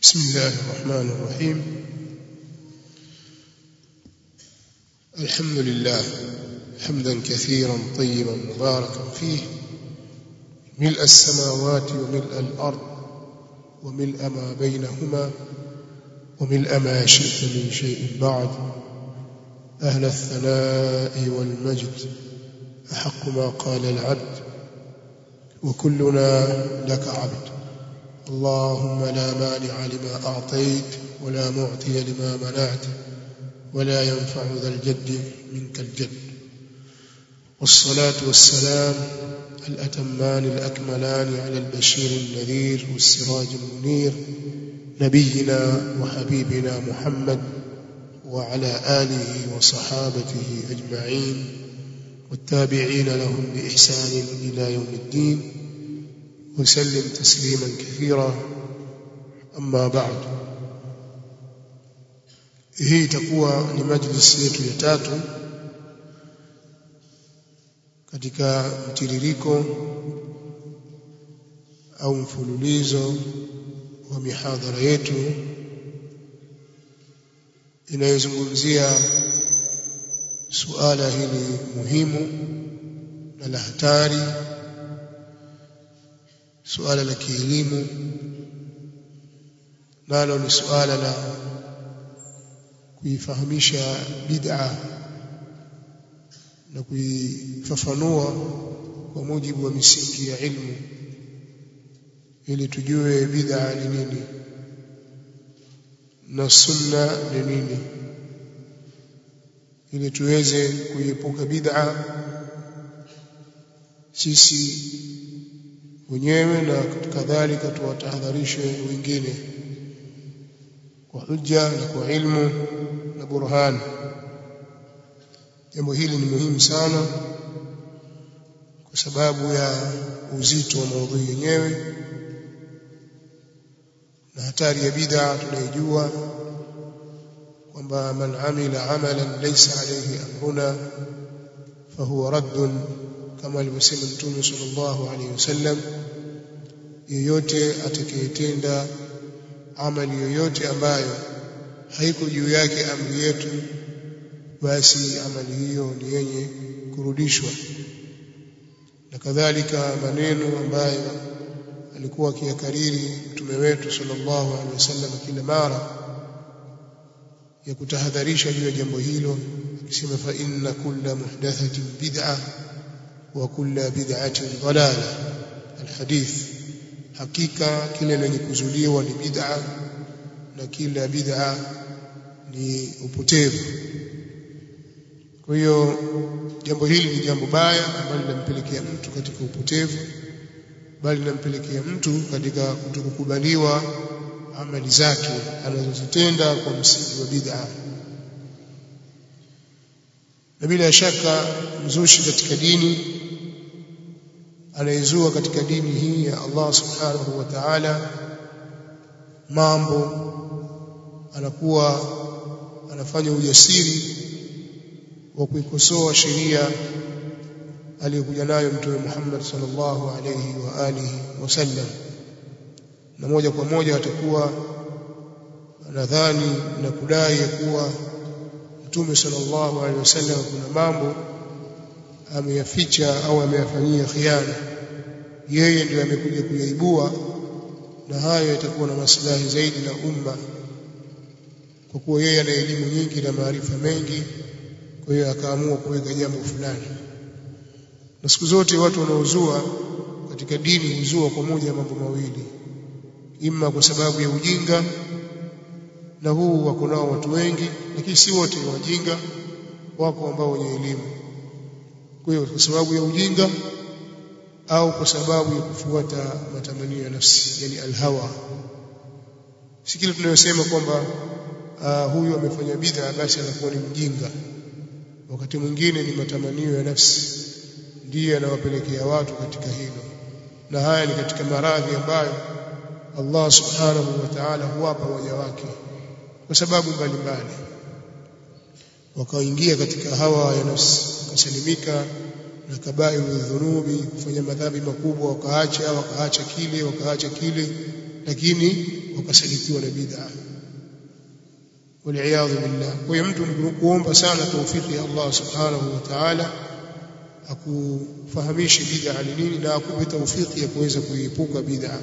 بسم الله الرحمن الرحيم. الحمد لله حمدا كثيرا طيبا مباركا فيه، ملء السماوات وملء الأرض وملء ما بينهما وملء ما شئت من شيء بعد. أهل الثناء والمجد أحق ما قال العبد وكلنا لك عبد. اللهم لا مانع لما أعطيت ولا معطي لما منعت ولا ينفع ذا الجد منك الجد. والصلاة والسلام الأتمان الأكملان على البشير النذير والسراج المنير، نبينا وحبيبنا محمد وعلى آله وصحابته أجمعين والتابعين لهم بإحسان إلى يوم الدين، وسلم تسليما كثيرا. أما بعد، hii itakuwa ni majlisi yetu ya tatu katika mtiririko au mfululizo wa mihadhara yetu inayozungumzia suala hili muhimu na la hatari, suala la kielimu, nalo ni suala la kuifahamisha bid'a na kuifafanua kwa mujibu wa misingi ya ilmu, ili tujue bid'a ni nini na sunna ni nini, ili tuweze kuepuka bid'a sisi wenyewe na kadhalika tuwatahadharishe wengine kwa hujja na kwa ilmu na burhan. Jambo hili ni muhimu sana kwa sababu ya uzito wa maudhui yenyewe na hatari ya bid'a. Tunaijua kwamba man amila amalan laysa alayhi amruna fahuwa raddun, kama alivyosema Mtume sallallahu alayhi wasallam, yeyote atakayetenda amali yoyote ambayo haiko juu yake amri yetu, basi amali hiyo ni yenye kurudishwa. Na kadhalika maneno ambayo alikuwa akiyakariri Mtume wetu sallallahu alaihi wasallam kila mara ya kutahadharisha juu ya jambo hilo, akisema fa inna kulla muhdathatin bid'ah wa kulla bid'atin dalalah. Alhadith, hakika kile lenye kuzuliwa ni bid'a na kila bid'a ni upotevu. Kwa hiyo jambo hili ni jambo baya ambalo linampelekea mtu katika upotevu, bali linampelekea mtu katika kutokukubaliwa amali zake anazozitenda kwa msingi wa bid'a. Na bila shaka mzushi katika dini, anayezua katika dini hii ya Allah subhanahu wa ta'ala mambo, anakuwa anafanya ujasiri wa kuikosoa sheria aliyokuja nayo Mtume Muhammad sallallahu alayhi wa alihi wasallam, na moja kwa moja atakuwa anadhani na kudai ya kuwa Mtume sallallahu alayhi wasallam kuna mambo ameyaficha au ameyafanyia khiana, yeye ndiye amekuja kuyaibua, na hayo yatakuwa na maslahi zaidi na umma, kwa kuwa yeye ana elimu nyingi na maarifa mengi. Kwa hiyo akaamua kuweka jambo fulani. Na siku zote watu wanaozua katika dini huzua kwa moja ya mambo mawili, ima kwa sababu ya ujinga, na huu wako nao watu wengi, lakini si wote ni wajinga, wako ambao wenye elimu. Kwa hiyo kwa sababu ya ujinga au kwa sababu ya kufuata matamanio ya nafsi, yani alhawa. Si kile tunayosema kwamba huyu amefanya bid'a basi anakuwa ni mjinga. Wakati mwingine ni matamanio ya nafsi ndiye yanawapelekea watu katika hilo, na haya ni katika maradhi ambayo Allah subhanahu wa ta'ala huwapa waja wake kwa sababu mbalimbali. Wakaingia katika hawa ya nafsi, wakasalimika na kabairu dhunubi, kufanya madhambi makubwa, wakaacha kile lakini wakasalitiwa na bid'a, wal billah. Kwa hiyo mtu ni kuomba sana taufiki ya Allah subhanahu wa ta'ala akufahamishe bid'a ni nini na akupe taufiki ya kuweza kuiepuka bid'a.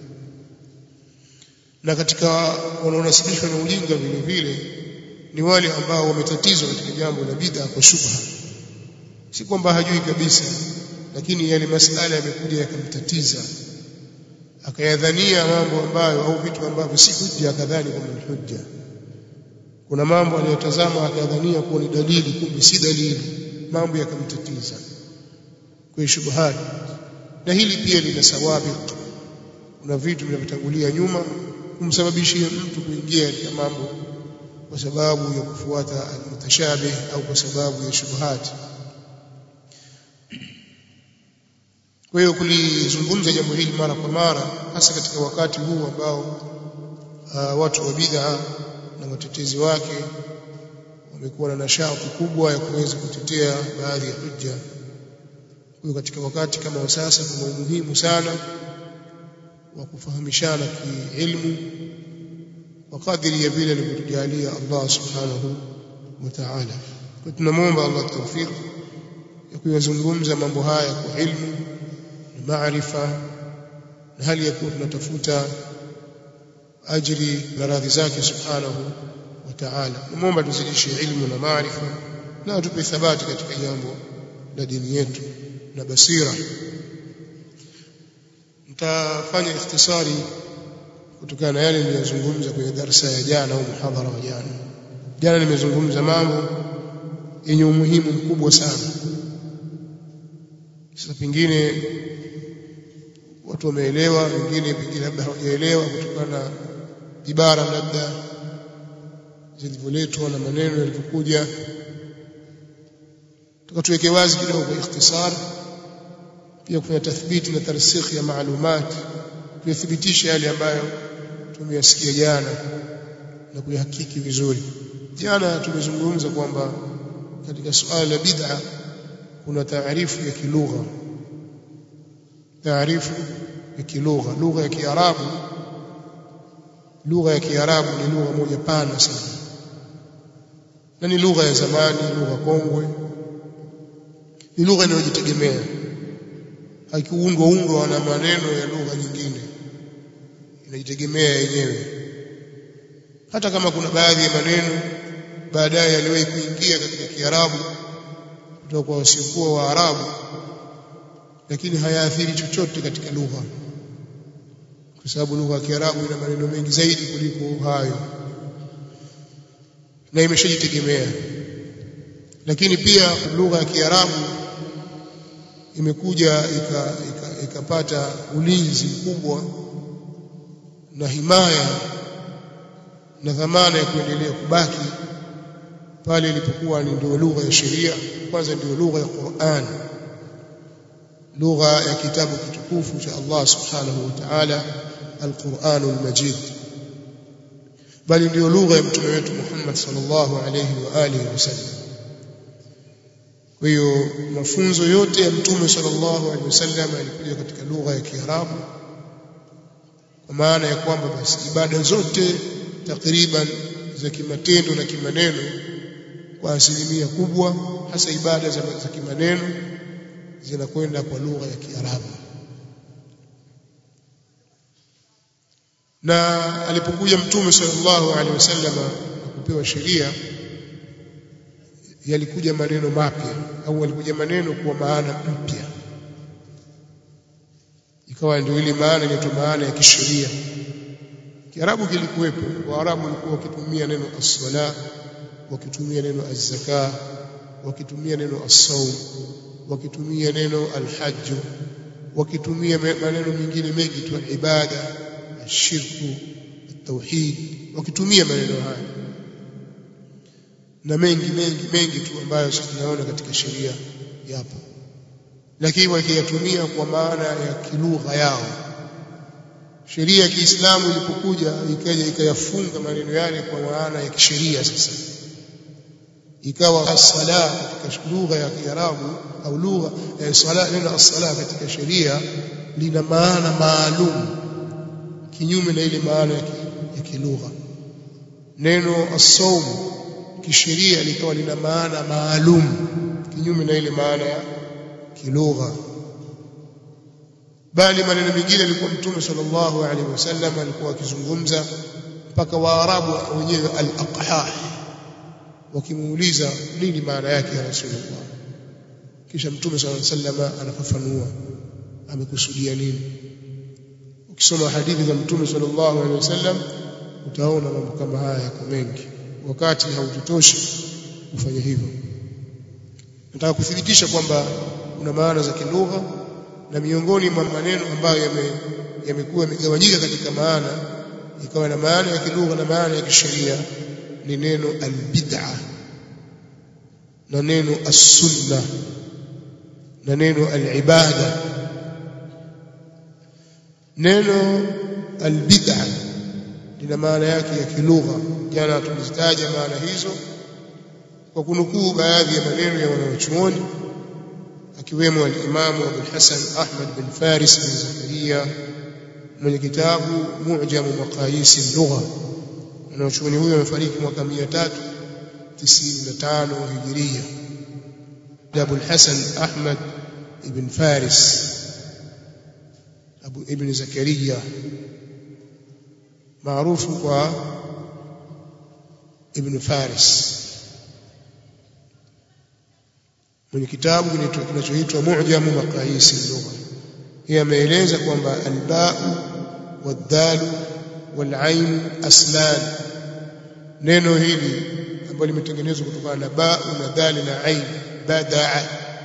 Na katika wanaonasibishwa na ujinga vile vile ni wale ambao wametatizwa katika jambo la bid'a kwa shubha, si kwamba hajui kabisa, lakini yale masala yamekuja yakamtatiza, akayadhania mambo ambayo au vitu ambavyo si hujja, akadhani kwamba ni hujja. Kuna mambo aliyotazama akadhania kuwa ni dalili, kumbe si dalili, mambo yakamtatiza kwa shubhat. Na hili pia lina sawabiq, kuna vitu vinavyotangulia nyuma kumsababishia mtu kuingia katika mambo kwa sababu ya kufuata al-mutashabih au kwa sababu ya shubhat. Kwa hiyo kulizungumza jambo hili mara kwa mara, hasa katika wakati huu ambao watu wa bid'a na watetezi wake wamekuwa na nashauku kubwa ya kuweza kutetea baadhi ya hujja. Kwa hiyo katika wakati kama sasa kuna umuhimu sana wa kufahamishana kiilmu kwa kadri ya vile alivyotujalia Allah subhanahu wa ta'ala. Kwa tunamwomba Allah tawfik ya kuyazungumza mambo haya kwa ilmu na maarifa, na hali ya kuwa tunatafuta ajri na radhi zake subhanahu wa ta'ala. Tunamwomba tuzidishe ilmu na maarifa na atupe thabati katika jambo la dini yetu na basira. Nitafanya ikhtisari kutokana na yale niliyozungumza kwenye darasa ya jana au muhadhara wa jana. Jana nimezungumza mambo yenye umuhimu mkubwa sana. Sasa pengine watu wameelewa, wengine pengine labda hawajaelewa kutokana na ibara labda zilivyoletwa na maneno yalivyokuja. Tukatuweke wazi kidogo kwa ikhtisar, pia kufanya tathbiti na tarsikh ya maalumat, kuthibitisha yale ambayo tumeyasikia jana na kuyahakiki vizuri. Jana tumezungumza kwamba katika suala la bid'a kuna taarifu ya kilugha, taarifu ya kilugha. Lugha ya Kiarabu, lugha ya Kiarabu ni lugha moja pana sana, na ni lugha ya zamani, lugha kongwe, ni lugha inayojitegemea, haikuundwa na maneno ya lugha nyingine, inajitegemea yenyewe. Hata kama kuna baadhi ya maneno baadaye yaliwahi kuingia katika Kiarabu kutoka kwa wasiokuwa wa Arabu, lakini hayaathiri chochote katika lugha, kwa sababu lugha ya Kiarabu ina maneno mengi zaidi kuliko hayo na imeshajitegemea. Lakini pia lugha ya Kiarabu imekuja ikapata ulinzi mkubwa na himaya na dhamana ya kuendelea kubaki pale ilipokuwa ni ndio lugha ya sheria. Kwanza ndio lugha ya Qur'an, lugha ya kitabu kitukufu cha Allah subhanahu wa ta'ala, al-Qur'anul Majid, bali ndio lugha ya mtume wetu Muhammad sallallahu alayhi wa alihi wasallam. Kwa hiyo mafunzo yote ya mtume sallallahu alayhi wasallam yalikuja katika lugha ya Kiarabu, kwa maana ya kwamba basi ibada zote takriban za kimatendo na kimaneno kwa asilimia kubwa, hasa ibada za kimaneno, zinakwenda kwa lugha ya Kiarabu. Na alipokuja mtume sallallahu alaihi wasallam kupewa sheria, yalikuja maneno mapya au yalikuja maneno kwa maana mpya, ikawa ndio ile maana inaitwa maana ya kisheria. Kiarabu kilikuwepo, Waarabu walikuwa wakitumia neno as-sala, wakitumia neno az-zaka, wakitumia neno as-sawm, wakitumia neno al-hajj, wakitumia maneno mengine mengi tu, ibada, shirku, tauhid, wakitumia maneno haya na mengi tu ambayo sisi tunaona katika sheria yapo, lakini wakiyatumia kwa maana ya kilugha yao. Sheria ya Kiislamu ilipokuja ikaja ikayafunga maneno yale kwa maana ya kisheria. Sasa ikawa as-sala katika lugha ya Kiarabu au lugha ya sala, neno as-sala katika sheria lina maana maalum kinyume na ile maana ya kilugha. Neno as-sawm kisheria likawa lina maana maalum kinyume na ile maana ya kilugha. Bali maneno mengine alikuwa Mtume sallallahu alaihi wasallam alikuwa akizungumza mpaka Waarabu wenyewe al-aqhah wakimuuliza nini maana yake ya Rasulullah, kisha Mtume sallallahu alaihi wasallam anafafanua amekusudia nini. Ukisoma hadithi za Mtume sallallahu alaihi wasallam utaona mambo kama haya yako mengi, wakati haututoshi kufanya hivyo. Nataka kuthibitisha kwamba kuna maana za kilugha, na miongoni mwa maneno ambayo yamekuwa yamegawanyika katika maana ikawa na maana ya kilugha na maana ya kisheria ni neno albid'a na neno as-sunna na neno al-ibada. Neno albid'a lina maana yake ya kilugha. Jana tulizitaja maana hizo kwa kunukuu baadhi ya maneno ya wanachuoni akiwemo al-Imam Abu Hasan Ahmad bin Faris bin Zakaria mwenye kitabu Mu'jam Maqayis al-Lugha. Wanachuoni huyo amefariki mwaka 395 Hijiria. Abu Hasan Ahmad ibn Faris Abu ibn Zakaria maarufu kwa Ibn Faris, mwenye kitabu kinachoitwa Mu'jam Maqayis al-Lugha. Yeye ameeleza kwamba al-ba'u wad-dalu wal-'ain aslan. Neno hili ambalo limetengenezwa kutokana na ba'u na dal na ain, bada'a.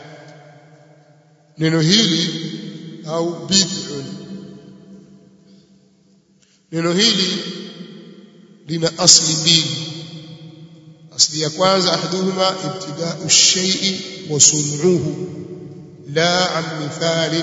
Neno hili au bid'un, neno hili lina asli mbili. Asli ya kwanza ahduhuma ibtida'u ash-shay'i wa sun'uhu la an mithali,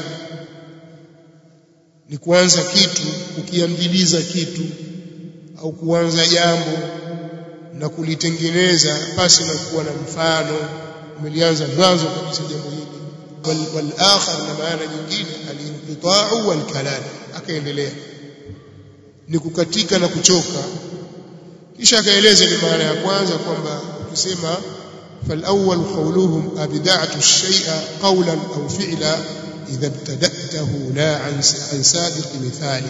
ni kuanza kitu, kukiandiliza kitu au kuanza jambo na kulitengeneza pasi na kuwa na mfano. Umelianza mwanzo kabisa jambo hili. Wal akhar, na maana nyingine al-inqita'u wal kalam, akaendelea ni kukatika na kuchoka. Kisha akaeleza ni maana ya kwanza kwamba ukisema fal awwal qawluhum abda'tu ash-shay'a qawlan aw fi'la idha ibtada'tahu la an sabiq mithali.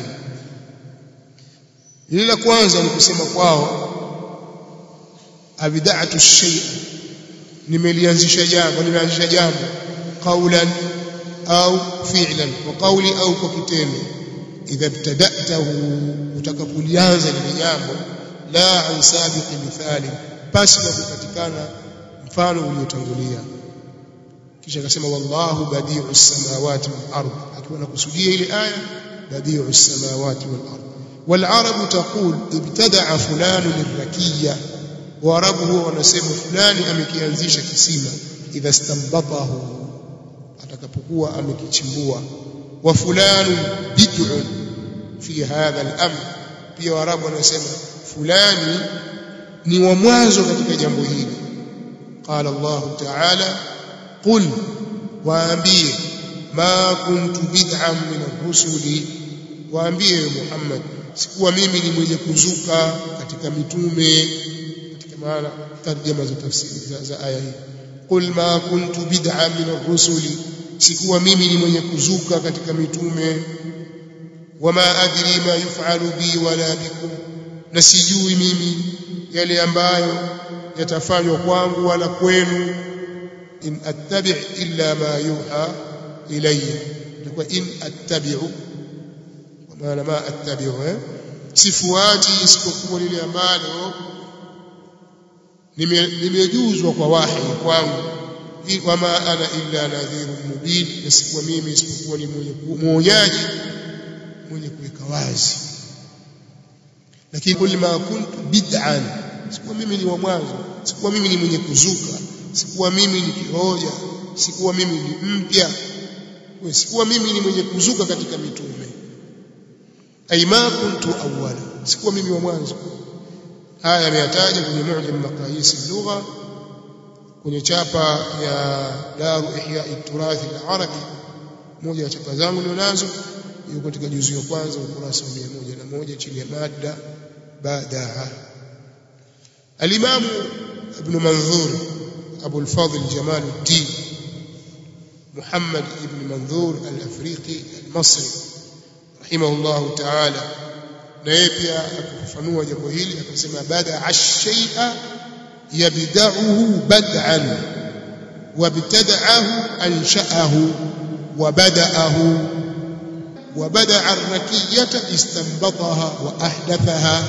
Lile kwanza ni kusema kwao abda'tu ash-shay'a, nimelianzisha jambo, nimeanzisha jambo qawlan au fi'lan, wa qawli au kwa kitendo. Idha ibtada'tahu, utakapolianza lile jambo, la an sabiq mithali, pasi na kupatikana mfano uliotangulia. Kisha akasema wallahu badi'us samawati wal ard, akiwa anakusudia ile aya badi'us samawati wal ard. Wal arab taqul ibtada'a fulanu lirrakiyya, wa arabu huwa wanasema fulani amekianzisha kisima, idha istanbatahu, atakapokuwa amekichimbua. Wa fulanu bid'un fi hadha al-amr, pia arabu wanasema fulani ni wa mwanzo katika jambo hili. Qala Allah ta'ala qul, waambie ma kuntu bid'an min ar-rusuli, waambie Muhammad sikuwa mimi ni mwenye kuzuka katika mitume. Katika maana tarjama za tafsiri za aya hii, qul ma kuntu bid'an min ar-rusuli, sikuwa mimi ni mwenye kuzuka katika mitume. Wama adri ma yuf'alu bi wala bikum, na sijui mimi yale ambayo yatafanywa kwangu wala kwenu. In attabi' illa ma yuha ilayya, kwa in attabi'u, kwa maana ma attabi'u, sifuati isipokuwa lile ambalo nimejuzwa kwa wahi kwangu. Wama ana illa nadhirun mubin, sikuwa mimi isipokuwa ni mwonyaji mwenye kuweka wazi. Lakini kul ma kuntu bid'an, sikuwa mimi ni wa mwanzo, sikuwa mimi ni mwenye kuzuka, sikuwa mimi ni kihoja, sikuwa mimi ni mpya, sikuwa mimi ni mwenye kuzuka katika mitume. Ay ma kuntu awwala, sikuwa mimi wa mwanzo. Haya yameyataja kwenye Mu'jam Maqayis al-Lugha, kwenye chapa ya Daru Ihya al-Turath al-Arabi, moja ya chapa zangu ninazo, yuko katika juzu ya kwanza ukurasa wa 101. moja chini ya mada badaa. Al-Imam Ibn Manzur Abu al-Fadl Jamaluddin Muhammad ibn Manzur al-Afriqi al-Masri rahimahullah ta'ala, naye pia akafafanua jambo hili akasema badaa ash-shay'a yabda'uhu bad'an wabtada'ahu ansha'ahu وبدأه وبدأ الركية استنبطها وأحدثها.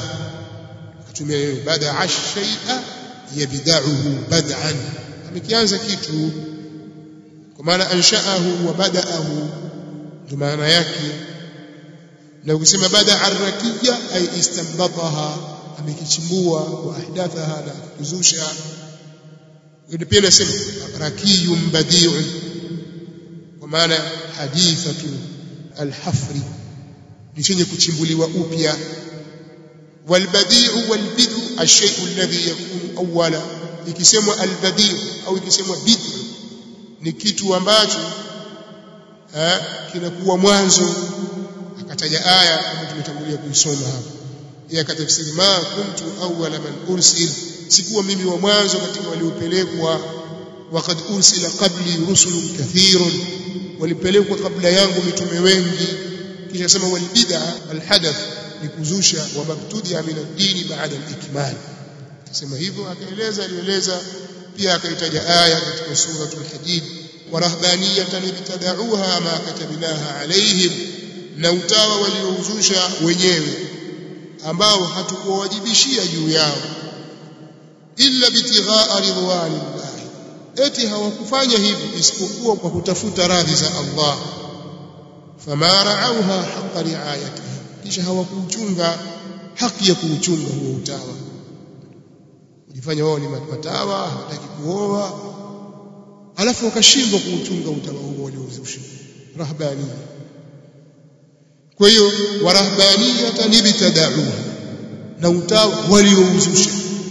بدأ الشيء يبدعه بدعا، amekianza kitu kwa maana ansha'ahu wa bada'ahu ndio maana yake. Na ukisema bada arrakiya ay istanbataha, amekichimbua, wa ahdathaha, na kuzusha. Ndio pia nasema rakiyun badi'un kwa maana hadithatu alhafri, ni chenye kuchimbuliwa upya. Walbadi'u walbid'u ash-shay'u alladhi yakunu awwala, ikisemwa albadi'u au ikisemwa bid'u ni kitu ambacho kinakuwa mwanzo. Akataja aya kama tumetangulia kuisoma hapa, yeye akatafsiri ma kuntu awwala man ursil, sikuwa mimi wa mwanzo katika waliopelekwa. Waqad ursila qabli rusulun kathirun, walipelekwa kabla yangu mitume wengi. Kisha sema wal bid'a alhadath, ni kuzusha, wa mabtudia min ad-din ba'da al-ikmal. Akasema hivyo, alieleza pia akaitaja aya katika suratul Hadid, wa rahbaniyatan ibtada'uha ma katabnaha alayhim, na utawa waliouzusha wenyewe ambao hatukuwajibishia juu yao, illa bitighaa ridwanillah, eti hawakufanya hivyo isipokuwa kwa kutafuta radhi za Allah. Fama ra'auha haqqa ri'ayatiha, kisha hawakuchunga haki ya kuuchunga huo utawa. Kujifanya wao ni matawa, hawataki kuoa, alafu wakashindwa kuuchunga utawa huo waliouzusha rahbaniya. Kwa hiyo warahbaniyatan ibtada'uha, na utawa waliouzusha.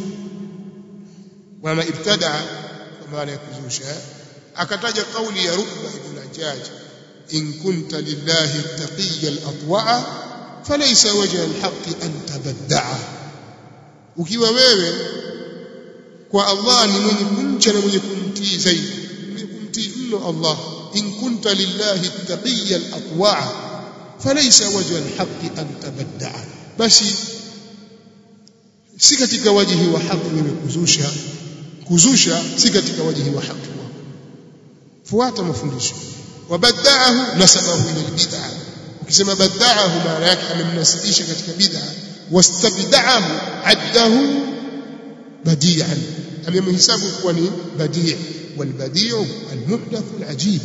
Wana ibtada'a maana ya kuzusha. Akataja kauli ya Rukba ibn Hajjaj, in kunta lillahi taqiyya al-atwa'a falaysa wajha al-haqqi an tabadda'a, ukiwa wewe kwa Allah ni mwenye kumcha na mwenye kumtii zaidi, mwenye kumtii mno Allah. In kunta lillahi taqiyya al-atwa'a falaysa wajha al-haqqi an tabadda'a, basi si katika wajihi wa haki wewe kuzusha si katika wajihi wa haki wako. Fuata mafundisho. Wabada'ahu nasabahu ila bid'ah, ukisema bada'ahu maana yake amemnasibisha katika bid'ah. Wastabda'ahu addahu badi'an, amemhisabu kuwa ni badi'. Walbadi'u almuhdath alajib,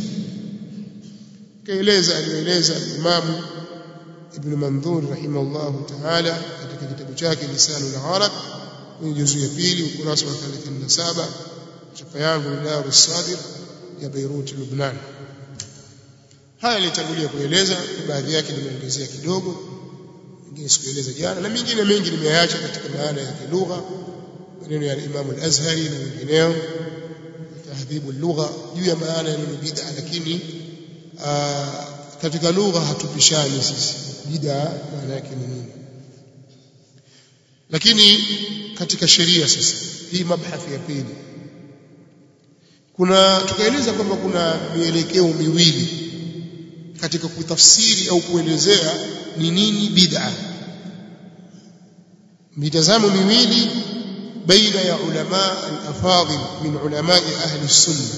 alieleza Imam Ibn Manzur rahimahullah ta'ala katika kitabu chake Lisanul Arab kwenye juzu ya pili ukurasa wa 37, chapa yangu ni Darus Sadir ya Beirut, Lebanon. Haya nilitangulia kueleza, baadhi yake nimeongezea kidogo, mengine sikueleza jana, na mengine mengi nimeacha katika maana ya lugha, maneno ya Imam al-Azhari na wengineo, tahdhibu lugha juu ya maana ya bid'a. Lakini katika lugha hatupishani sisi bid'a maana yake ni nini. Lakini katika sheria sasa, hii mabhathi ya pili, tukaeleza kwamba kuna mielekeo miwili katika kutafsiri au kuelezea ni nini bid'a, mitazamo miwili baina ya ulama al-afadhil min ulama ahli sunna.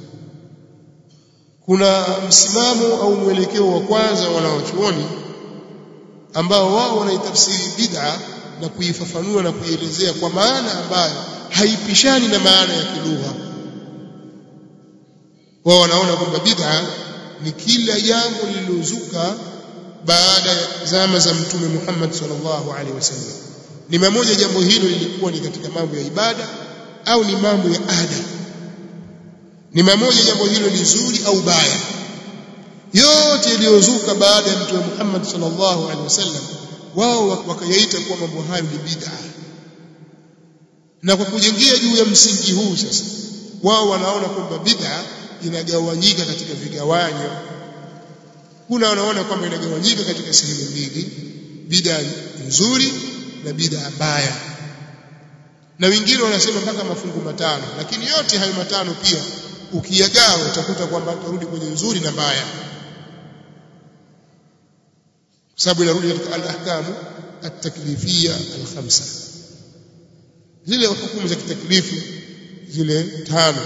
Kuna msimamo au mwelekeo wa kwanza wanawachuoni ambao wao wanaitafsiri bid'a na kuifafanua na kuielezea kwa maana ambayo haipishani na maana ya kilugha. Wao wanaona kwamba bid'a ni kila jambo lililozuka baada ya zama za Mtume Muhammad sallallahu alaihi wasallam. Ni mmoja jambo hilo lilikuwa ni katika mambo ya ibada au ni mambo ya ada, ni mmoja jambo hilo ni zuri au baya, yote yaliyozuka baada ya Mtume Muhammad sallallahu alaihi wasallam wao wakayaita kuwa mambo hayo ni bid'a. Na kwa kujengea juu ya msingi huu sasa, wao wanaona kwamba bid'a inagawanyika katika vigawanyo. Kuna wanaona kwamba inagawanyika katika sehemu mbili, bid'a nzuri na bid'a mbaya, na wengine wanasema mpaka mafungu matano, lakini yote hayo matano pia ukiyagawa utakuta kwamba utarudi kwenye nzuri na mbaya, kwa sababu inarudi katika al-ahkamu at-taklifiyya al-khamsa, zile hukumu za kitaklifu zile tano.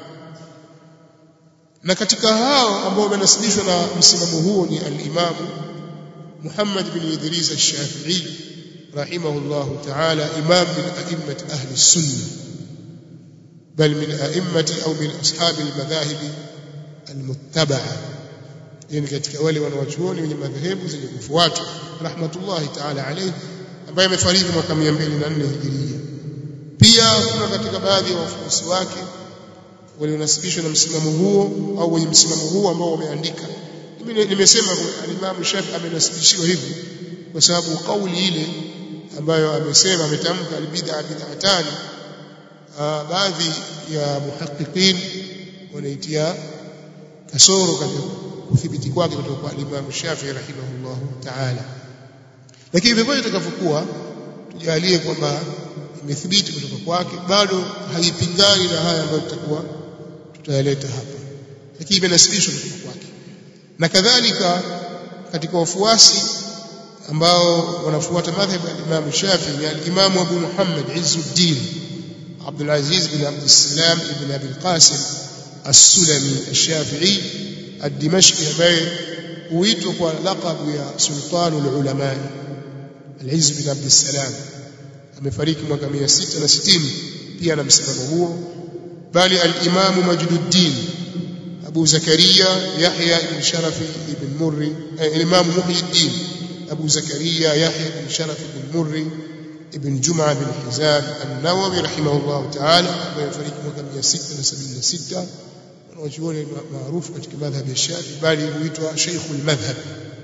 Na katika hao ambao wamenasibishwa na msimamo huo ni al-Imam Muhammad bin Idris al-Shafi'i rahimahullahu ta'ala, imam min a'immat ahli as-sunnah, bal min a'immati au min ashab al-madhahib al-muttaba'a, yani katika wale wanawachuoni wenye madhehebu zenye kufuatwa rahmatullahi ta'ala alayhi, ambaye amefariki mwaka 204 Hijiria. Pia kuna katika baadhi ya wafuasi wake walionasibishwa na msimamo huo au wenye msimamo huo ambao wameandika. Mimi nimesema al-Imam Shafi'i amenasibishiwa hivi kwa sababu kauli ile ambayo amesema, ametamka al-bid'a bid'atani, baadhi ya muhaqqiqin wanaitia kasoro katika kuthibiti kwake kutoka kwa al-Imam Shafi'i rahimahullah ta'ala. Lakini vivyo itakavyokuwa, tujalie kwamba imethibiti kutoka kwake, bado haipingani na haya ambayo tutakuwa tutayaleta hapa, lakini imenasibishwa kutoka kwake. Na kadhalika katika wafuasi ambao wanafuata madhhabu ya Imam Shafi'i ni al-Imam Abu Muhammad Izzuddin Abdul Aziz bin Abdul Salam ibn Abi al-Qasim as-Sulami al-Shafi'i ad-Dimashqi, ambaye huitwa kwa laqabu ya Sultanul Ulama al-Izz bin Abdul Salam. Amefariki mwaka 660 pia na msimamo huo. Bali al-Imam Majduddin Abu Zakaria Yahya ibn Sharaf ibn Murri, al-Imam Muhyiddin Abu Zakaria Yahya ibn Sharaf ibn Murri ibn Jum'a bin Hizam an-Nawawi rahimahullah ta'ala, ambaye amefariki mwaka 676, wanachuoni maarufu katika madhhabi ya Shafi'i, bali huitwa Sheikhul Madhhab.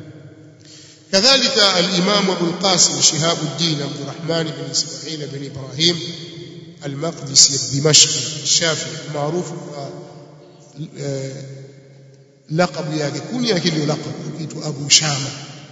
كذلك الإمام أبو القاسم شهاب الدين عبد الرحمن بن إسماعيل بن إبراهيم المقدسي الدمشقي الشافعي، معروف لقب yake kuni yake ndio laqab kitu Abu Shama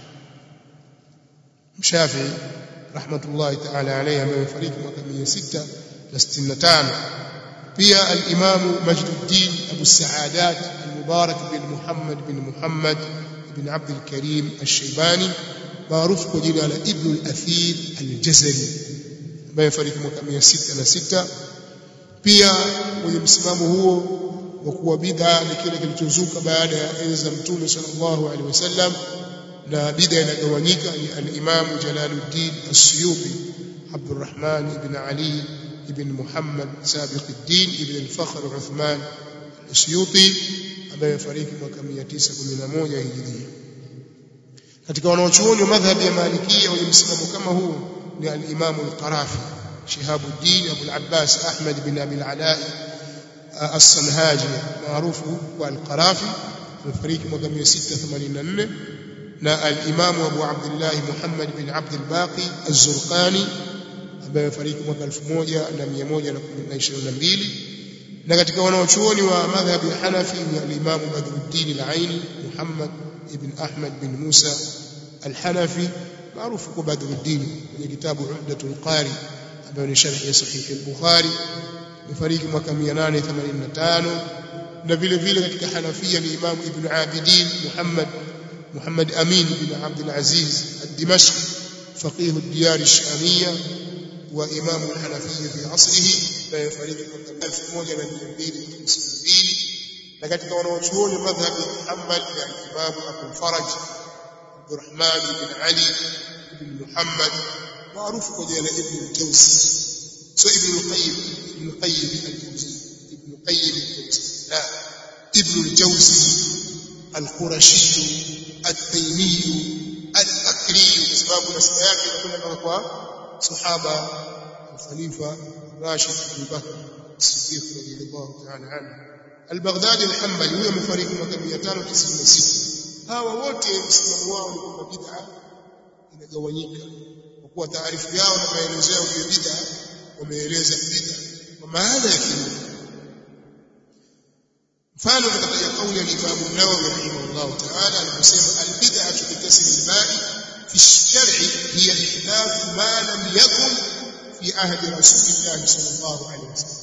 Shafi'i rahmatullahi ta'ala alayhi, ambaye amefariki mwaka 665. pia al-Imam Majduddin Abu Sa'adat al-Mubarak bin Muhammad ibn Abd al-Karim al-Shaybani, maarufu kwa jina la Ibn al-Athir al-Jazari, ambaye amefariki mwaka 606. pia mwenye msimamo huo wa kuwa bid'a ni kile kilichozuka baada ya enzi za Mtume sallallahu alaihi wasallam, na bid'a inagawanyika, ni al-Imam Jalaluddin as-Suyuti Abdurrahman ibn Ali ibn Muhammad Sabiquddin ibn al-Fakhr Uthman al-Suyuti, ambaye amefariki mwaka 911 Hijiria. Katika wanaochuoni wa madhhabi ya Malikia wenye msimamo kama huu ni al-Imam al-Qarafi Shihabuddin Abu al-Abbas Ahmad bin Abi al-Ala as-Sanhaji, maarufu kwa al-Qarafi, amefariki mwaka 684. na al-Imam Abu Abdullah Muhammad bin Abd al-Baqi az-Zurqani, ambaye amefariki mwaka 1122. na katika wanaochuoni wa madhhabi ya Hanafi ni al-Imam Badruddin al-Aini Muhammad ibn Ahmad bin Musa al-Hanafi, maarufu kwa Badruddin, kwenye kitabu Umdatul Qari ambayo ni sharh ya Sahih al-Bukhari, amefariki mwaka 885. na vile vile katika Hanafia ni Imam Ibn Abidin Muhammad Amin bin Abd al-Aziz al-Dimashqi, faqih ad-diyar ash-Shamiyya wa imam al-Hanafiyya fi asrihi, na amefariki mwaka 1252. na katika wanaochuoni madhhab ya Muhammad ni al-Imam Abu Faraj Abdurrahman bin Ali ibn Muhammad, maarufu kwa jina la Ibn al-Jawzi, so Ibn al-Qayyim al-Jawzi, Ibn al-Qayyim al-Jawzi, la Ibn al-Jawzi al-Qurashi at-Taymi al-Bakri, kwa sababu nasaba yake inakwenda kwa sahaba al-Khalifa Rashid Abu Bakr as-Siddiq radhiyallahu ta'ala anhu. al-Baghdadi al-Hanbali huyo amefariki mwaka 596. hawa wote msimamo wao ni kwamba bid'a inagawanyika, kwa kuwa taarifu yao na maelezo yao ya bid'a wameeleza bid'a kwa maana ya kimungu. mfano katika kauli ya Imam an-Nawawi rahimahullah ta'ala aliposema al-bid'atu bi kasri al-ba'i في الشرع هي إحداث ما لم يكن في عهد رسول الله صلى الله عليه وسلم.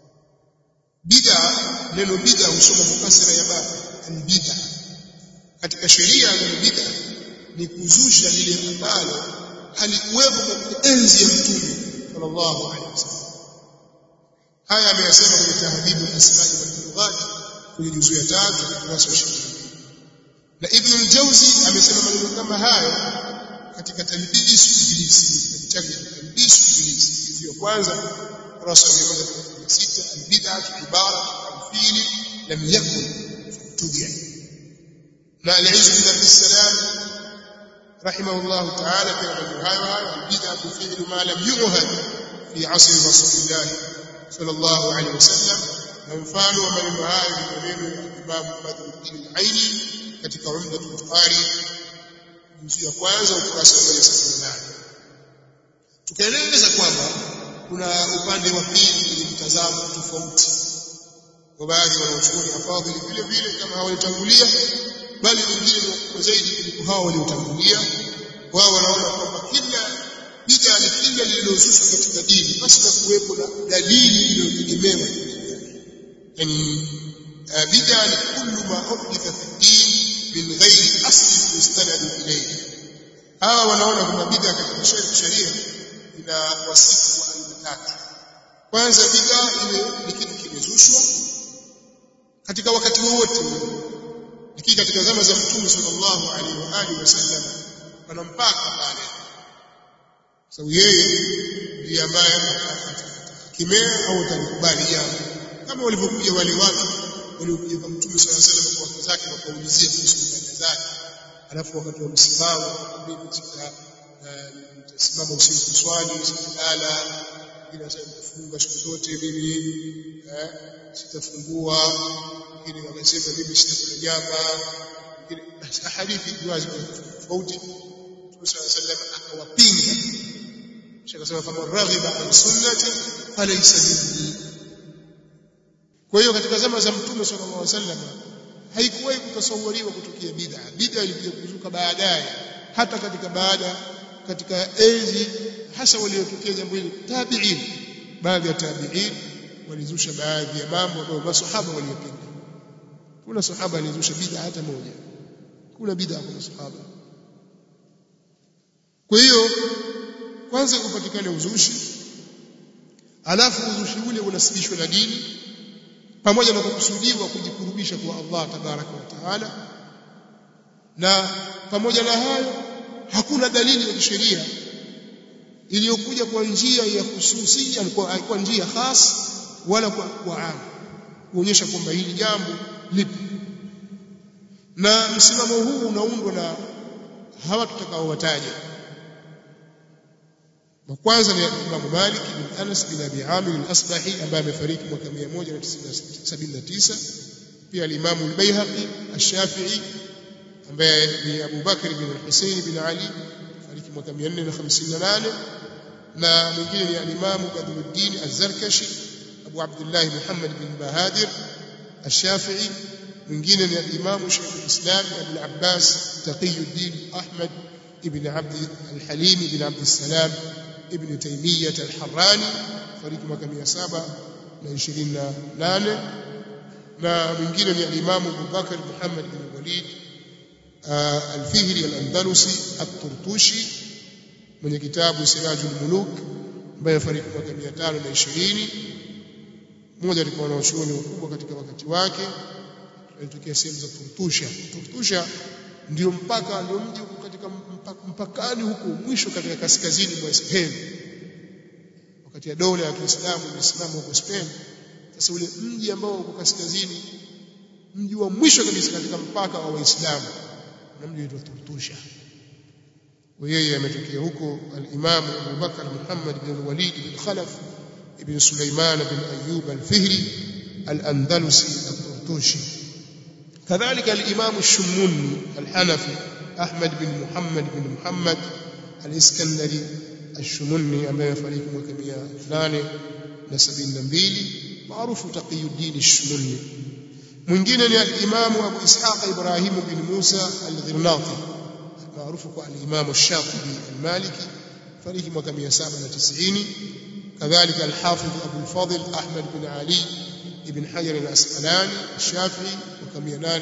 بدعة neno bid'a husoma mukasira ya ba bid'a katika sheria neno bid'a ni kuzusha lile ambalo halikuwepo katika enzi ya Mtume sallallahu alaihi wasallam. Haya ameyasema kwenye Tahdhib al-Asma' wal-Lughat kwenye juzu ya 3 ukurasa wa 20. Na Ibn al-Jawzi amesema maneno kama hayo katika Talbis Iblis, kitabu chake Talbis Iblis, hiyo kwanza ukurasa wa 136. Al-bid'atu ibaratun an fi'li lam yakun tubi'a. Na al-Izz bin Abd as-Salam rahimahullah ta'ala kwa maneno hayo, al-bid'atu fi'lu ma lam yu'had fi 'asri Rasulillah sallallahu alayhi wasallam. Na mfano wa maneno hayo ni maneno ya Imam Badruddin al-Aini katika Umdatul Qari juzu ya kwanza ukurasa wa 178. Tukaeleza kwamba kuna upande wa pili ni mtazamo tofauti wa baadhi wanaochuoni afadhali vile vile kama hawalitangulia, bali wengine ni wakubwa zaidi kuliko hao waliotangulia. Wao wanaona kwamba kila bid'a ni kila lililozushwa katika dini basi na kuwepo na dalili iliyotegemewa. Yani bid'a ni kullu ma uhditha fi din min ghairi asli mustanad ilayhi. Hawa wanaona kwamba bid'a katika sheria ina wasifu wa aina tatu. Kwanza, bid'a ile ni kitu kimezushwa katika wakati wowote, lakini katika zama za Mtume sallallahu alaihi wa alihi wasallam pana mpaka pale, sababu yeye ndiye ambaye kimea au atakubali jambo, kama walivyokuja wale watu waliokuja kwa Mtume sallallahu alaihi wasallam kwa wake zake wakaulizia kuhusu ibada zake, alafu wakati wa msimamo mtasimama usiku swali usilala, bila sababu kufunga siku zote mimi sitafungua, lakini wakasema mimi sitakula nyama, lakini hadithi wazi tofauti. Mtume sallallahu alaihi wasallam akawapinga, akasema kama raghiba an sunnati falaysa minni. Kwa hiyo katika zama za Mtume sallallahu alaihi wasallam haikuwahi kutasawwariwa kutokea bid'a. Bid'a ilikuja kuzuka baadaye, hata katika enzi hasa waliotokea jambo hili tabi'in. Baadhi ya tabi'in walizusha baadhi ya mambo ambayo masahaba waliyopinga. Kuna sahaba alizusha bid'a hata moja, kuna bid'a kwa sahaba. Kwa hiyo kwanza kupatikana uzushi, alafu uzushi ule unasibishwa na dini pamoja na kukusudiwa kujikurubisha kwa Allah tabaraka wa taala, na pamoja na hayo hakuna dalili ya kisheria iliyokuja kwa njia ya hususia, kwa njia khas wala kwa am, kuonyesha kwamba hili jambo lipo. Na msimamo huu unaundwa na hawa tutakaowataja. Wa kwanza ni Imam Malik bin Anas bin Abi Amir al-Asbahi ambaye amefariki mwaka 179. Pia al-Imam al-Baihaqi al-Shafi'i ambaye ni Abu Bakr bin Hussein bin Ali amefariki mwaka 458, na mwingine ni al-Imam Badruddin az-Zarkashi Abu Abdullah Muhammad bin Bahadir al-Shafi'i, mwingine ni al-Imam Shaykh al-Islam Abu al-Abbas Taqiyuddin Ahmad ibn Abd al-Halim ibn Abd al-Salam ibn Taymiyyah al-Harrani fariki mwaka 728, na mwingine ni al-Imam Abu Bakr Muhammad bin Walid al-Fihri al-Andalusi at-Turtushi mwenye kitabu Sirajul Muluk ambaye fariki mwaka 520. Mmoja alikuwa wanachuoni wakubwa katika wakati wake, alitokea sehemu za Turtusha ndio mji katika mpakani huko mwisho katika kaskazini mwa Spain, wakati ya dola ya Kiislamu imesimama huko Spain. Sasa ule mji ambao uko kaskazini, mji wa mwisho kabisa katika mpaka wa Waislamu, na mji wa Turtusha. Yeye ametokea huko al-Imam Abu Bakr Muhammad bin Walid bin Khalaf ibn Sulaiman bin Ayyub al-Fihri al-Andalusi at-Turtushi. كذلك الإمام الشموني الحنفي أحمد بن محمد الإسكندري الشموني أمام فريق مكمية 872 معروف تقي الدين الشموني. mwingine ni الإمام أبو إسحاق إبراهيم بن موسى الغرناطي maarufu kwa al-Imam Ash-Shatibi al-Maliki fariki mwaka 790 kadhalika al-Hafidh Abu al-Fadl Ahmad bin Ali ibn Hajar al-Asqalani Ash-Shafi'i mwaka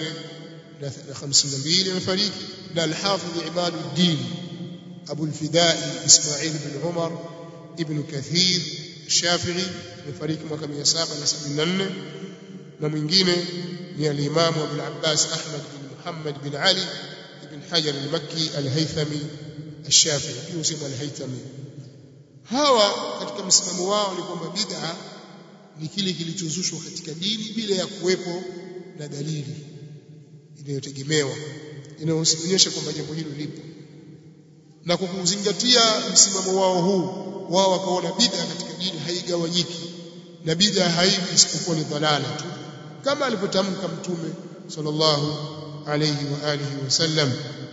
852 amefariki na al-Hafidh Imaduddin Abu al-Fidai Ismail bin Umar ibn Kathir Ash-Shafi'i amefariki mwaka 774 na mwingine ni al-Imam Abu al-Abbas Ahmad bin Muhammad bin Ali ibn Hajar al-Makki al-Haythami al-Shafi'i pia usema al-Haythami. Hawa katika msimamo wao ni kwamba bid'a ni kile kilichozushwa katika dini bila ya kuwepo na dalili inayotegemewa inayoonyesha kwamba jambo hilo lipo, na kwa kuzingatia msimamo wao huu wao wakaona bid'a katika dini haigawanyiki na bid'a haivi isipokuwa ni dhalala tu, kama alipotamka Mtume sallallahu alayhi wa alihi wasallam.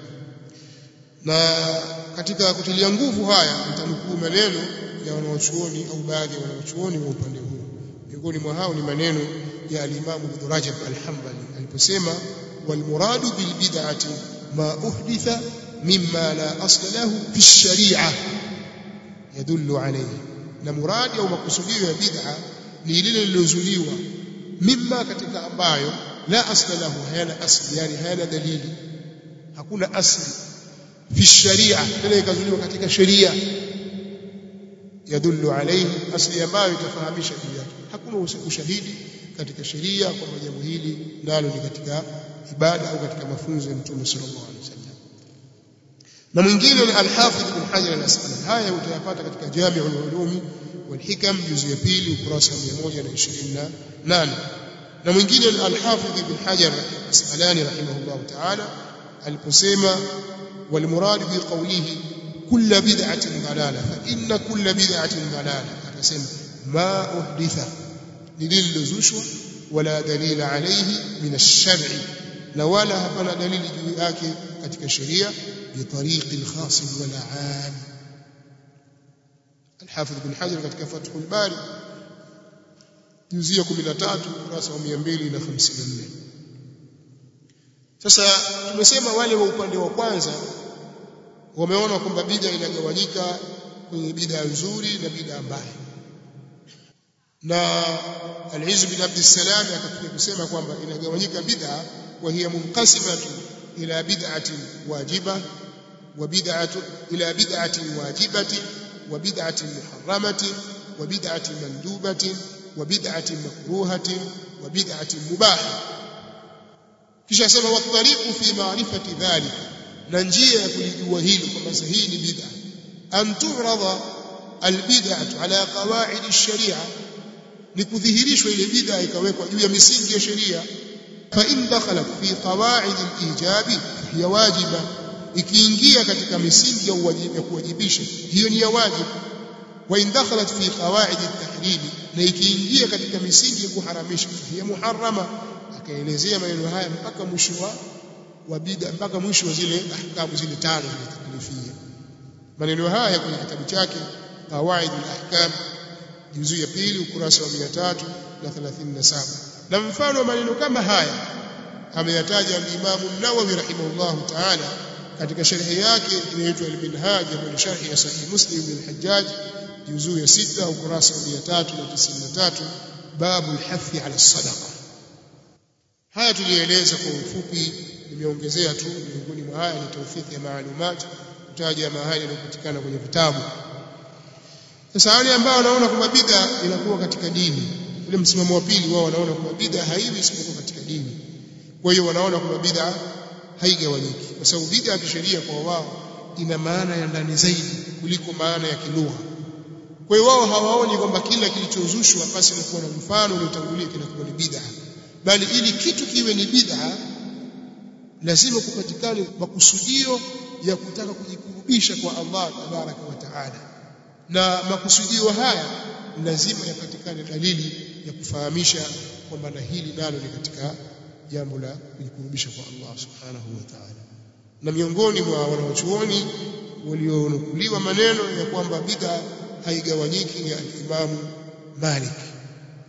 Na katika kutilia nguvu haya nitanukuu maneno ya wanawachuoni au baadhi ya wanawachuoni wa upande huu. Miongoni mwa hao ni maneno ya al-Imam Ibn Rajab al-Hanbali aliposema wal muradu bil bid'ati ma uhditha mimma la asla lahu fi ash-shari'ah yadullu alayhi, na muradi au makusudio ya bid'a ni lile lilozuliwa mimma katika ambayo la asla lahu hayana asli, yani hayana dalili, hakuna asli fi sharia tena ikazuliwa katika sheria, yadullu alayhi asli ambayo itafahamisha juu yake, hakuna ushahidi katika sheria kwamba jambo hili nalo ni katika ibada au katika mafunzo ya Mtume sallallahu alaihi wasallam. Na mwingine ni al-Hafidh Ibn Hajar al-Asqalani, haya utayapata katika Jami'ul Ulum wal Hikam juzu ya pili ukurasa 128. Na mwingine ni al-Hafidh Ibn Hajar al-Asqalani rahimahullah ta'ala aliposema wal murad bi qawlihi kull bid'atin dalalah fa inna kull bid'atin dalalah, akasema ma uhditha lililozushwa wala dalila alayhi min ash-shar'i, na wala hapana dalili juu yake katika sheria bi tariqi al-khas wala 'am. Al-Hafidh Ibn Hajar katika Fathul Bari juzu ya 13 ukurasa wa 254. Sasa tumesema wale wa upande wa kwanza wameona kwamba bid'a inagawanyika kwenye bid'a nzuri na bid'a mbaya, na Al-Izz bin Abd Salam akafikia kusema kwamba inagawanyika bid'a wa hiya munqasimatu ila bid'atin wajiba wa bid'atu ila bid'atin wajibati wa bid'atin muharramati wa bid'atin mandubati wa bid'atin makruhati wa bid'atin mubaha. Kisha sema wa tariqu fi ma'rifati dhalika, na njia ya kulijua hilo kwamba hii ni bid'a, an tu'rada al-bid'atu ala qawaid ash-shari'a, ni kudhihirishwa ile bid'a ikawekwa juu ya misingi ya sheria. Fa in dakhalat fi qawaid al-ijabi hiya wajiba, ikiingia katika misingi ya uwajibu ya kuwajibisha hiyo ni ya wajibu. Wa in dakhalat fi qawaid at-tahrim, na ikiingia katika misingi ya kuharamisha hiya muharrama. Akaelezea maneno haya mpaka mwisho wa bid'a, mpaka mwisho wa zile ahkamu zile tano zilizotaklifia. Maneno haya kwenye kitabu chake Qawaid al-Ahkam juzu ya pili ukurasa wa 337. Na mfano wa maneno kama haya ameyataja al-Imam an-Nawawi rahimahullah ta'ala katika sharhi yake inaitwa al-Minhaj min sharhi ya Sahih Muslim ibn al-Hajjaj juzu ya 6 ukurasa wa 393 babu al-hathi ala as-sadaqa. Haya tulieleza kwa ufupi, nimeongezea tu miongoni mwa haya ni tawfiki ya maalumat kutaja mahali yanayopatikana kwenye vitabu. Sasa wale ambao wanaona kwamba bid'a inakuwa katika dini, ule msimamo wa pili wao wanaona kwamba bid'a haiwi isipokuwa katika dini. Kwa hiyo wanaona kwamba bid'a haigawanyiki, kwa sababu bid'a kisheria kwa wao ina maana ya ndani zaidi kuliko maana ya kilugha. Kwa hiyo wao hawaoni kwamba kila kilichozushwa basi ni kuwa na mfano uliotangulia kinakuwa ni bid'a, bali ili kitu kiwe ni bid'a lazima kupatikane makusudio ya kutaka kujikurubisha kwa Allah tabaraka wa taala, na makusudio haya lazima yapatikane dalili ya kufahamisha kwamba na hili nalo ni katika jambo la kujikurubisha kwa Allah subhanahu wa ta'ala. Na miongoni mwa wanachuoni walionukuliwa maneno ya kwamba bid'a haigawanyiki ni al-Imam Malik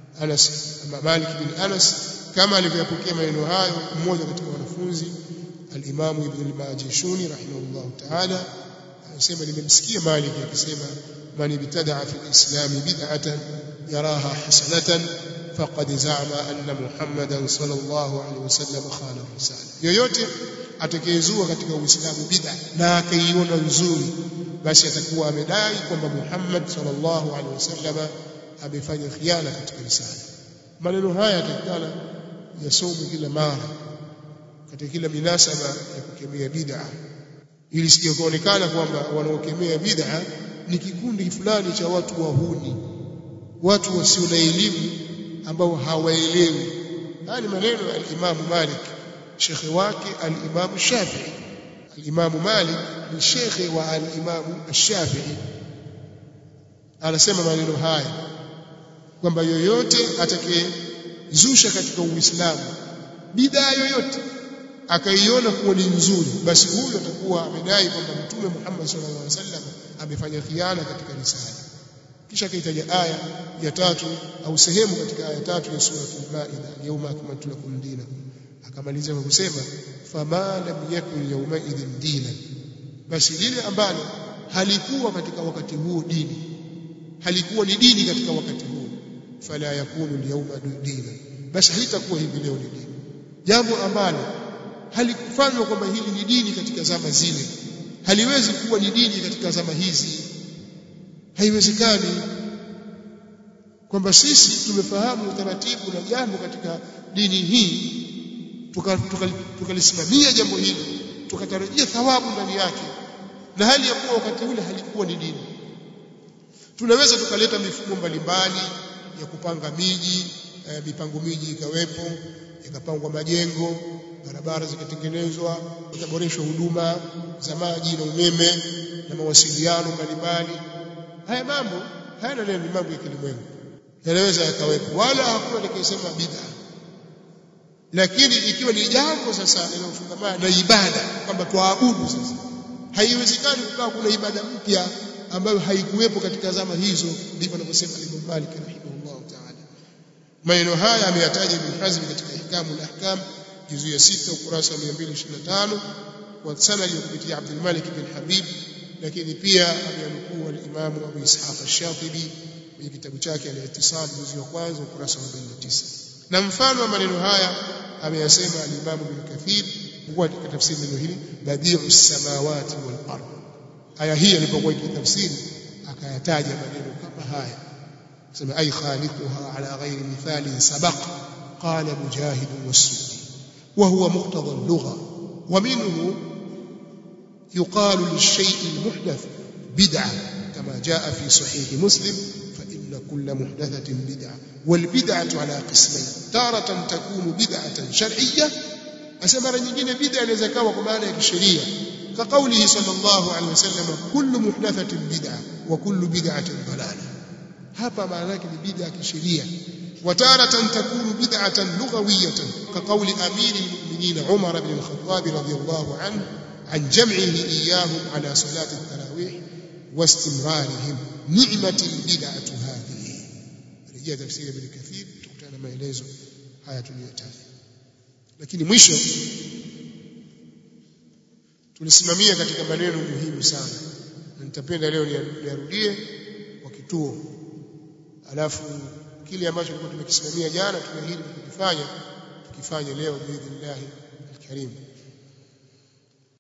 bin Anas, kama alivyopokea maneno hayo mmoja katika wanafunzi al-Imam Ibn al-Majishuni rahimahullah ta'ala anasema nimemsikia Malik akisema man ibtada'a fi al-islam bid'atan yaraha hasanatan faqad za'ama anna Muhammadan sallallahu alaihi wasallam khana risala. Yoyote atakayezua katika Uislamu bid'a na akaiona nzuri, basi atakuwa amedai kwamba Muhammad sallallahu alaihi wasallam amefanya khiana katika risala. Maneno haya yatakana yasomwe kila mara katika kila minasaba ya kukemea bid'a, ili sije kuonekana kwamba wanaokemea bid'a ni kikundi fulani cha watu wahuni, watu wasio na elimu ambao hawaelewi. Haya ni maneno ya al-Imam Malik, shekhi wake al-Imam Shafi'i. Al-Imam Malik ni shekhi wa al-Imam Shafi'i. Anasema maneno haya kwamba yoyote atakayezusha katika Uislamu bid'a yoyote akaiona kuwa ni nzuri, basi huyo atakuwa amedai kwamba Mtume Muhammad sallallahu alaihi wasallam amefanya khiana katika risala. Kisha kaitaja aya ya 3 au sehemu katika aya 3 ya sura al-Maida, yawma akmaltu lakum dinakum, akamaliza kwa kusema fama lam yakun yawma idhin dinan, basi lile ambalo halikuwa katika wakati huo dini, halikuwa ni dini katika wakati huo, fala yakunu al-yawma dinan, basi haitakuwa hivi leo ni dini. Jambo ambalo halikufanywa kwamba hili ni dini katika zama zile haliwezi kuwa ni dini katika zama hizi. Haiwezekani kwamba sisi tumefahamu utaratibu na jambo katika dini hii tukalisimamia jambo hili tukatarajia thawabu ndani yake, na hali ya kuwa wakati ule halikuwa ni dini. Tunaweza tukaleta mifumo mbalimbali ya kupanga miji, mipango miji ikawepo, ikapangwa majengo, barabara zikatengenezwa, ikaboreshwa huduma za maji na umeme na mawasiliano mbalimbali. Haya mambo hayana neno, mambo ya kilimwengu, yanaweza yakawepo, wala hakuna atakayesema bid'a. Lakini ikiwa ni jambo sasa linalofungamana na ibada kwamba tuabudu sasa, haiwezekani kukaa kuna ibada mpya ambayo haikuwepo katika zama hizo. Ndivyo anavyosema Ibn Malik rahimahullah ta'ala. Maneno haya ameyataja Ibn Hazm katika Ihkamul Ahkam juzu ya 6 ukurasa 225 kwa sanad ya kupitia Abdul Malik bin Habib, lakini pia ameanukuu al-Imam Abu Ishaq al-Shatibi kwenye kitabu chake al-Ittisal juzu ya kwanza ukurasa 49. Na mfano wa maneno haya ameyasema al-Imam Ibn Kathir kwa tafsiri neno hili badi'us samawati wal ardh. Aya hii alipokuwa ikitafsiri akayataja maneno kama haya, sema ay khaliquha ala ghairi mithali sabaq qala mujahid was-suddi wa huwa muqtada al-lugha wa minhu yuqalu lish-shay'i al-muhdath bid'ah kama jaa fi sahih muslim fa inna kulla muhdathatin bid'ah wal bid'atu ala qismayn taratan takunu bid'atan shar'iyyah. Asema mara nyingine bid'a inaweza kuwa kwa maana ya kisheria, ka kaulihi sallallahu alaihi wasallam kullu muhdathatin bid'ah wa kullu bid'atin dalalah. Hapa maana yake ni bid'a kisheria. Wataratan takunu bid'atan lughawiyatan ka qawli amiri al-mu'minin Umar ibn al-Khattab radiyallahu anhu an jam'ihi iyyahum ala salati at-tarawih wa istimrarihim ni'mati al-bid'atu hadhihi. Rejea tafsiri Ibn Kathir tukutana maelezo haya tuliyotaja. Lakini mwisho tulisimamia katika maneno muhimu sana, na nitapenda leo nirudie kwa kituo, alafu kile ambacho tulikuwa tumekisimamia jana tumeahidi kukifanya tukifanye leo biidhnillah alkarim.